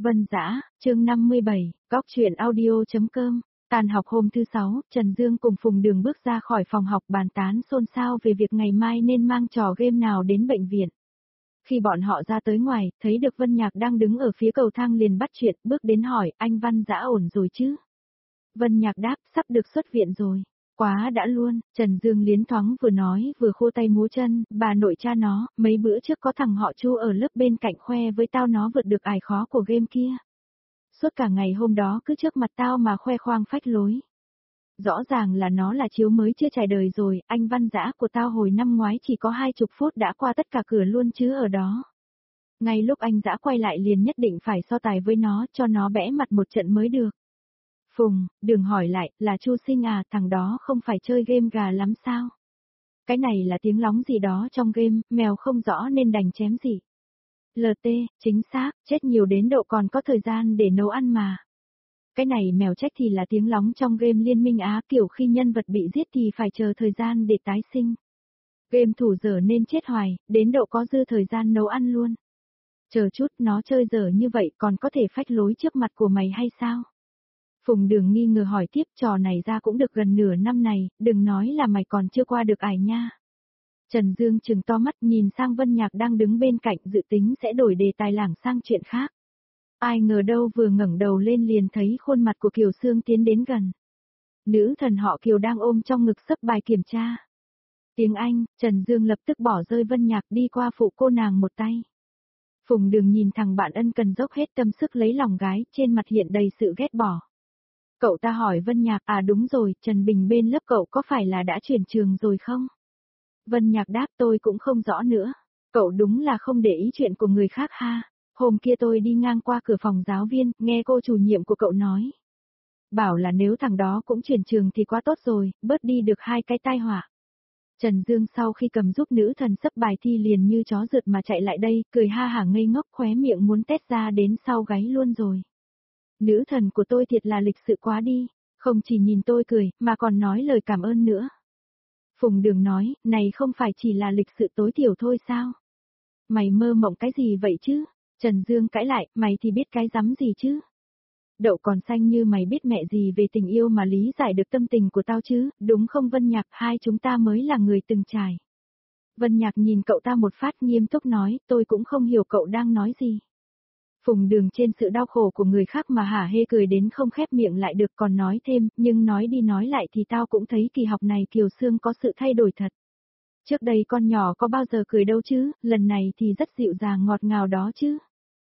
Vân Dã, chương 57, góc truyện audio.com. Tàn học hôm thứ 6, Trần Dương cùng Phùng Đường bước ra khỏi phòng học bàn tán xôn xao về việc ngày mai nên mang trò game nào đến bệnh viện. Khi bọn họ ra tới ngoài, thấy được Vân Nhạc đang đứng ở phía cầu thang liền bắt chuyện, bước đến hỏi, anh Văn Dã ổn rồi chứ? Vân Nhạc đáp, sắp được xuất viện rồi. Quá đã luôn, Trần Dương liến thoáng vừa nói vừa khô tay múa chân, bà nội cha nó, mấy bữa trước có thằng họ Chu ở lớp bên cạnh khoe với tao nó vượt được ải khó của game kia. Suốt cả ngày hôm đó cứ trước mặt tao mà khoe khoang phách lối. Rõ ràng là nó là chiếu mới chưa trải đời rồi, anh Văn Dã của tao hồi năm ngoái chỉ có 20 phút đã qua tất cả cửa luôn chứ ở đó. Ngay lúc anh Dã quay lại liền nhất định phải so tài với nó cho nó bẽ mặt một trận mới được. Phùng, Đường hỏi lại, là Chu Sinh à, thằng đó không phải chơi game gà lắm sao? Cái này là tiếng lóng gì đó trong game, mèo không rõ nên đành chém gì. LT, chính xác, chết nhiều đến độ còn có thời gian để nấu ăn mà. Cái này mèo trách thì là tiếng lóng trong game Liên minh Á, kiểu khi nhân vật bị giết thì phải chờ thời gian để tái sinh. Game thủ dở nên chết hoài, đến độ có dư thời gian nấu ăn luôn. Chờ chút, nó chơi dở như vậy còn có thể phách lối trước mặt của mày hay sao? Phùng Đường nghi ngờ hỏi tiếp, trò này ra cũng được gần nửa năm này, đừng nói là mày còn chưa qua được ải nha. Trần Dương trừng to mắt nhìn sang Vân Nhạc đang đứng bên cạnh dự tính sẽ đổi đề tài lảng sang chuyện khác. Ai ngờ đâu vừa ngẩng đầu lên liền thấy khuôn mặt của Kiều Sương tiến đến gần. Nữ thần họ Kiều đang ôm trong ngực sấp bài kiểm tra. Tiếng Anh, Trần Dương lập tức bỏ rơi Vân Nhạc đi qua phụ cô nàng một tay. Phùng Đường nhìn thằng bạn ân cần dốc hết tâm sức lấy lòng gái, trên mặt hiện đầy sự ghét bỏ. Cậu ta hỏi Vân Nhạc, à đúng rồi, Trần Bình bên lớp cậu có phải là đã chuyển trường rồi không? Vân Nhạc đáp, tôi cũng không rõ nữa. Cậu đúng là không để ý chuyện của người khác ha. Hôm kia tôi đi ngang qua cửa phòng giáo viên, nghe cô chủ nhiệm của cậu nói. Bảo là nếu thằng đó cũng chuyển trường thì quá tốt rồi, bớt đi được hai cái tai họa. Trần Dương sau khi cầm giúp nữ thần sấp bài thi liền như chó rượt mà chạy lại đây, cười ha hả ngây ngốc khóe miệng muốn tét ra đến sau gáy luôn rồi. Nữ thần của tôi thiệt là lịch sự quá đi, không chỉ nhìn tôi cười, mà còn nói lời cảm ơn nữa. Phùng Đường nói, này không phải chỉ là lịch sự tối thiểu thôi sao? Mày mơ mộng cái gì vậy chứ? Trần Dương cãi lại, mày thì biết cái rắm gì chứ? Đậu còn xanh như mày biết mẹ gì về tình yêu mà lý giải được tâm tình của tao chứ, đúng không Vân Nhạc, hai chúng ta mới là người từng trải. Vân Nhạc nhìn cậu ta một phát nghiêm túc nói, tôi cũng không hiểu cậu đang nói gì. Phùng Đường trên sự đau khổ của người khác mà hả hê cười đến không khép miệng lại được, còn nói thêm, nhưng nói đi nói lại thì tao cũng thấy kỳ học này Kiều Sương có sự thay đổi thật. Trước đây con nhỏ có bao giờ cười đâu chứ, lần này thì rất dịu dàng ngọt ngào đó chứ.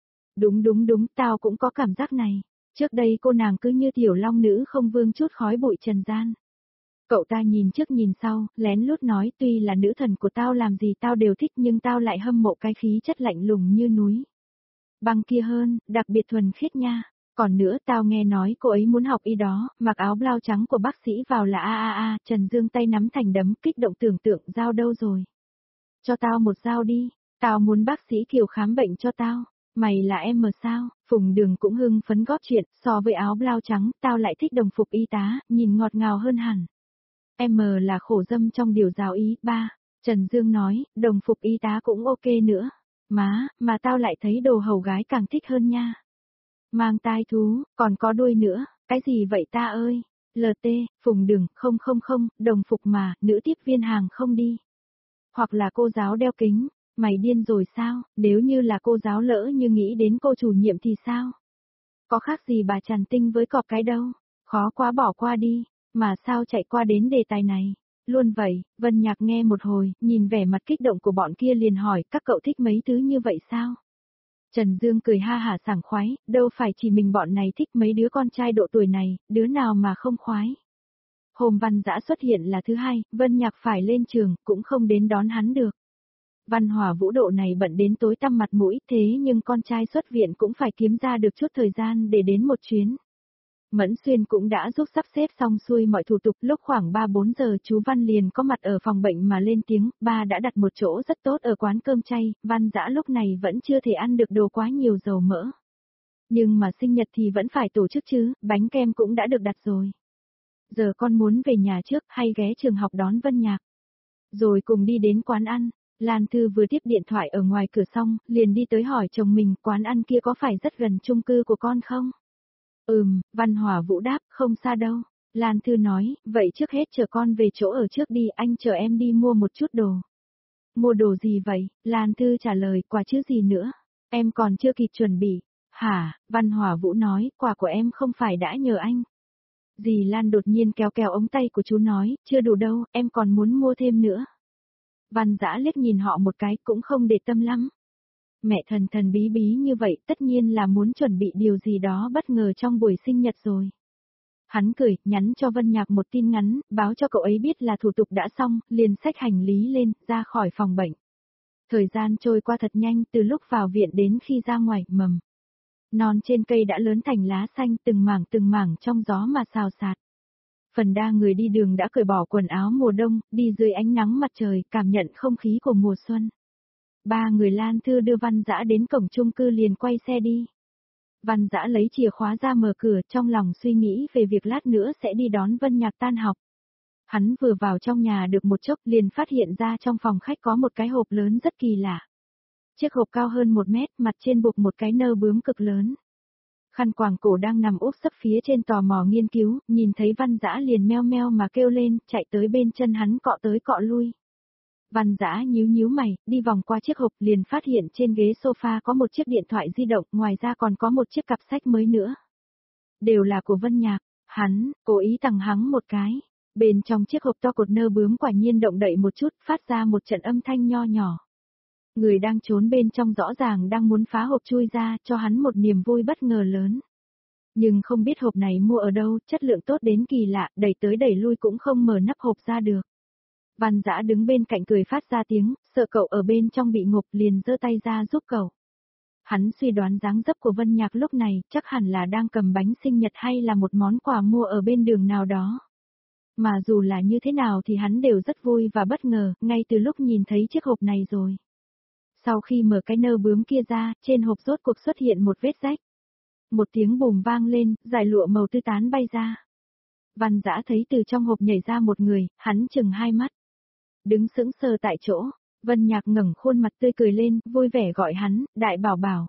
Đúng, tao cũng có cảm giác này. Trước đây cô nàng cứ như tiểu long nữ không vương chút khói bụi trần gian. Cậu ta nhìn trước nhìn sau, lén lút nói, tuy là nữ thần của tao làm gì tao đều thích nhưng tao lại hâm mộ cái khí chất lạnh lùng như núi. Băng kia hơn, đặc biệt thuần khiết nha. Còn nữa tao nghe nói cô ấy muốn học y đó, mặc áo blau trắng của bác sĩ vào là Trần Dương tay nắm thành đấm kích động tưởng tượng dao đâu rồi. Cho tao một dao đi, tao muốn bác sĩ Kiều khám bệnh cho tao. Mày là em mà sao? Phùng Đường cũng hưng phấn góp chuyện, so với áo blau trắng, tao lại thích đồng phục y tá, nhìn ngọt ngào hơn hẳn. Em là khổ dâm trong điều giáo ý, ba. Trần Dương nói, đồng phục y tá cũng ok nữa. Mà tao lại thấy đồ hầu gái càng thích hơn nha. Mang tai thú, còn có đuôi nữa, cái gì vậy ta ơi? LT, Phùng Đường, không, đồng phục mà, nữ tiếp viên hàng không đi. Hoặc là cô giáo đeo kính, mày điên rồi sao, nếu như là cô giáo lỡ như nghĩ đến cô chủ nhiệm thì sao? Có khác gì bà Trần Tinh với cọp cái đâu, khó quá bỏ qua đi, mà sao chạy qua đến đề tài này? Luôn vậy, Vân Nhạc nghe một hồi, nhìn vẻ mặt kích động của bọn kia liền hỏi, các cậu thích mấy thứ như vậy sao? Trần Dương cười ha hả sảng khoái, đâu phải chỉ mình bọn này thích mấy đứa con trai độ tuổi này, đứa nào mà không khoái. Hôm Văn Dã xuất hiện là thứ hai, Vân Nhạc phải lên trường, cũng không đến đón hắn được. Văn Hòa Vũ độ này bận đến tối tăm mặt mũi, thế nhưng con trai xuất viện cũng phải kiếm ra được chút thời gian để đến một chuyến. Mẫn Xuyên cũng đã giúp sắp xếp xong xuôi mọi thủ tục, lúc khoảng 3-4 giờ chú Văn liền có mặt ở phòng bệnh mà lên tiếng, ba đã đặt một chỗ rất tốt ở quán cơm chay, Văn Dã lúc này vẫn chưa thể ăn được đồ quá nhiều dầu mỡ. Nhưng mà sinh nhật thì vẫn phải tổ chức chứ, bánh kem cũng đã được đặt rồi. Giờ con muốn về nhà trước hay ghé trường học đón Vân Nhạc. Rồi cùng đi đến quán ăn. Lan Thư vừa tiếp điện thoại ở ngoài cửa xong, liền đi tới hỏi chồng mình quán ăn kia có phải rất gần chung cư của con không? Văn Hòa Vũ đáp, không xa đâu. Lan Thư nói, vậy trước hết chờ con về chỗ ở trước đi, anh chờ em đi mua một chút đồ. Mua đồ gì vậy? Lan Thư trả lời, quà chứ gì nữa. Em còn chưa kịp chuẩn bị. Hả? Văn Hòa Vũ nói, quà của em không phải đã nhờ anh. Dì Lan đột nhiên kéo kéo ống tay của chú nói, chưa đủ đâu, em còn muốn mua thêm nữa. Văn Dã liếc nhìn họ một cái cũng không để tâm lắm. Mẹ thần thần bí bí như vậy tất nhiên là muốn chuẩn bị điều gì đó bất ngờ trong buổi sinh nhật rồi. Hắn cười, nhắn cho Vân Nhạc một tin ngắn, báo cho cậu ấy biết là thủ tục đã xong, liền xách hành lý lên, ra khỏi phòng bệnh. Thời gian trôi qua thật nhanh, từ lúc vào viện đến khi ra ngoài, mầm. Non trên cây đã lớn thành lá xanh từng mảng trong gió mà xào xạc. Phần đa người đi đường đã cởi bỏ quần áo mùa đông, đi dưới ánh nắng mặt trời, cảm nhận không khí của mùa xuân. Ba người Lan Thư đưa Văn Dã đến cổng chung cư liền quay xe đi. Văn Dã lấy chìa khóa ra mở cửa, trong lòng suy nghĩ về việc lát nữa sẽ đi đón Vân Nhạc tan học. Hắn vừa vào trong nhà được một chốc liền phát hiện ra trong phòng khách có một cái hộp lớn rất kỳ lạ. Chiếc hộp cao hơn 1 mét, mặt trên buộc một cái nơ bướm cực lớn. Khăn quàng cổ đang nằm úp sấp phía trên tò mò nghiên cứu, nhìn thấy Văn Dã liền meo meo mà kêu lên, chạy tới bên chân hắn cọ tới cọ lui. Văn Dã nhíu mày, đi vòng qua chiếc hộp liền phát hiện trên ghế sofa có một chiếc điện thoại di động, ngoài ra còn có một chiếc cặp sách mới nữa. Đều là của Vân Nhạc, hắn, cố ý tằng hắng một cái. Bên trong chiếc hộp to cột nơ bướm quả nhiên động đậy một chút, phát ra một trận âm thanh nho nhỏ. Người đang trốn bên trong rõ ràng đang muốn phá hộp chui ra, cho hắn một niềm vui bất ngờ lớn. Nhưng không biết hộp này mua ở đâu, chất lượng tốt đến kỳ lạ, đẩy tới đẩy lui cũng không mở nắp hộp ra được. Văn Dã đứng bên cạnh cười phát ra tiếng, sợ cậu ở bên trong bị ngộp liền giơ tay ra giúp cậu. Hắn suy đoán dáng dấp của Vân Nhạc lúc này chắc hẳn là đang cầm bánh sinh nhật hay là một món quà mua ở bên đường nào đó. Mà dù là như thế nào thì hắn đều rất vui và bất ngờ, ngay từ lúc nhìn thấy chiếc hộp này rồi. Sau khi mở cái nơ bướm kia ra, trên hộp rốt cuộc xuất hiện một vết rách. Một tiếng bùm vang lên, dải lụa màu tươi tán bay ra. Văn Dã thấy từ trong hộp nhảy ra một người, hắn chừng hai mắt. Đứng sững sờ tại chỗ, Vân Nhạc ngẩng khuôn mặt tươi cười lên, vui vẻ gọi hắn, đại bảo bảo.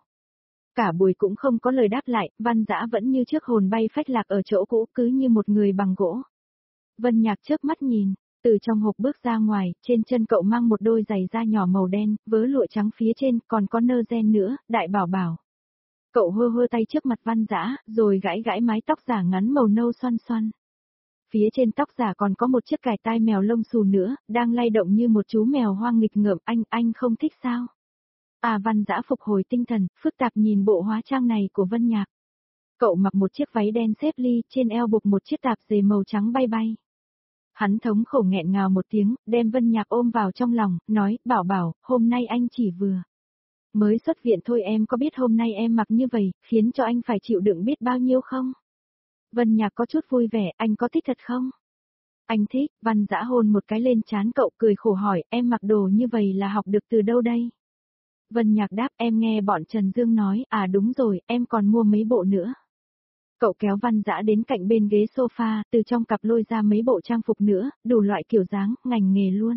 Cả buổi cũng không có lời đáp lại, Văn Dã vẫn như trước hồn bay phách lạc ở chỗ cũ cứ như một người bằng gỗ. Vân Nhạc chớp mắt nhìn, từ trong hộp bước ra ngoài, trên chân cậu mang một đôi giày da nhỏ màu đen, vớ lụa trắng phía trên, còn có nơ gen nữa, đại bảo bảo. Cậu hơ hơ tay trước mặt Văn Dã, rồi gãi gãi mái tóc giả ngắn màu nâu xoăn xoăn. Phía trên tóc giả còn có một chiếc cài tai mèo lông xù nữa, đang lay động như một chú mèo hoang nghịch ngợm, anh không thích sao? À, Văn Dã phục hồi tinh thần, phức tạp nhìn bộ hóa trang này của Vân Nhạc. Cậu mặc một chiếc váy đen xếp ly, trên eo buộc một chiếc tạp dề màu trắng bay bay. Hắn thống khổ nghẹn ngào một tiếng, đem Vân Nhạc ôm vào trong lòng, nói, bảo bảo, hôm nay anh chỉ vừa mới xuất viện thôi, em có biết hôm nay em mặc như vậy, khiến cho anh phải chịu đựng biết bao nhiêu không? Vân Nhạc có chút vui vẻ, anh có thích thật không? Anh thích. Văn Dã hôn một cái lên trán cậu, cười khổ hỏi, em mặc đồ như vậy là học được từ đâu đây? Vân Nhạc đáp, em nghe bọn Trần Dương nói, à đúng rồi, em còn mua mấy bộ nữa. Cậu kéo Văn Dã đến cạnh bên ghế sofa, từ trong cặp lôi ra mấy bộ trang phục nữa, đủ loại kiểu dáng, ngành nghề luôn.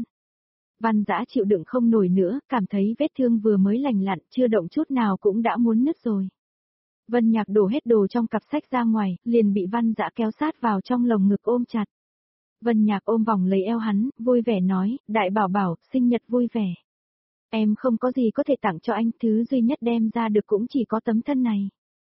Văn Dã chịu đựng không nổi nữa, cảm thấy vết thương vừa mới lành lặn, chưa động chút nào cũng đã muốn nứt rồi. Vân Nhạc đổ hết đồ trong cặp sách ra ngoài, liền bị Văn Dã kéo sát vào trong lồng ngực ôm chặt. Vân Nhạc ôm vòng lấy eo hắn, vui vẻ nói, đại bảo bảo, sinh nhật vui vẻ. Em không có gì có thể tặng cho anh, thứ duy nhất đem ra được cũng chỉ có tấm thân này.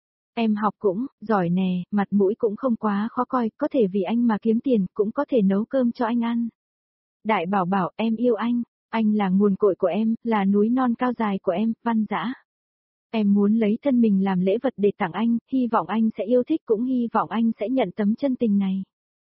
Em học cũng, giỏi nè, mặt mũi cũng không quá khó coi, có thể vì anh mà kiếm tiền, cũng có thể nấu cơm cho anh ăn. Đại bảo bảo, em yêu anh là nguồn cội của em, là núi non cao dài của em, Văn Dã. Em muốn lấy thân mình làm lễ vật để tặng anh, hy vọng anh sẽ yêu thích, cũng hy vọng anh sẽ nhận tấm chân tình này.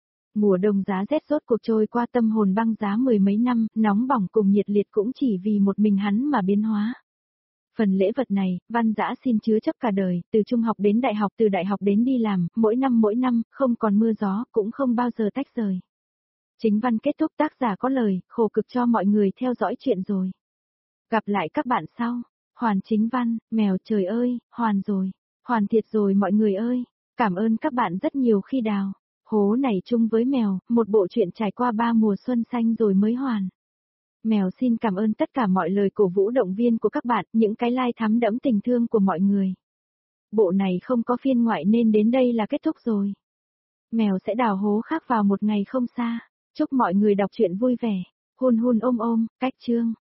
Mùa đông giá rét rốt cuộc trôi qua, tâm hồn băng giá mười mấy năm, nóng bỏng cùng nhiệt liệt cũng chỉ vì một mình hắn mà biến hóa. Phần lễ vật này, Văn Dã xin chứa chấp cả đời, từ trung học đến đại học, từ đại học đến đi làm, mỗi năm, không còn mưa gió, cũng không bao giờ tách rời. Chính văn kết thúc, tác giả có lời, khổ cực cho mọi người theo dõi chuyện rồi. Gặp lại các bạn sau. Hoàn chính văn, mèo trời ơi, hoàn rồi. Hoàn thiệt rồi mọi người ơi. Cảm ơn các bạn rất nhiều khi đào hố này chung với mèo, một bộ truyện trải qua 3 mùa xuân xanh rồi mới hoàn. Mèo xin cảm ơn tất cả mọi lời cổ vũ động viên của các bạn, những cái like thắm đẫm tình thương của mọi người. Bộ này không có phiên ngoại nên đến đây là kết thúc rồi. Mèo sẽ đào hố khác vào một ngày không xa. Chúc mọi người đọc truyện vui vẻ. Hun hun ôm ôm, cách chương.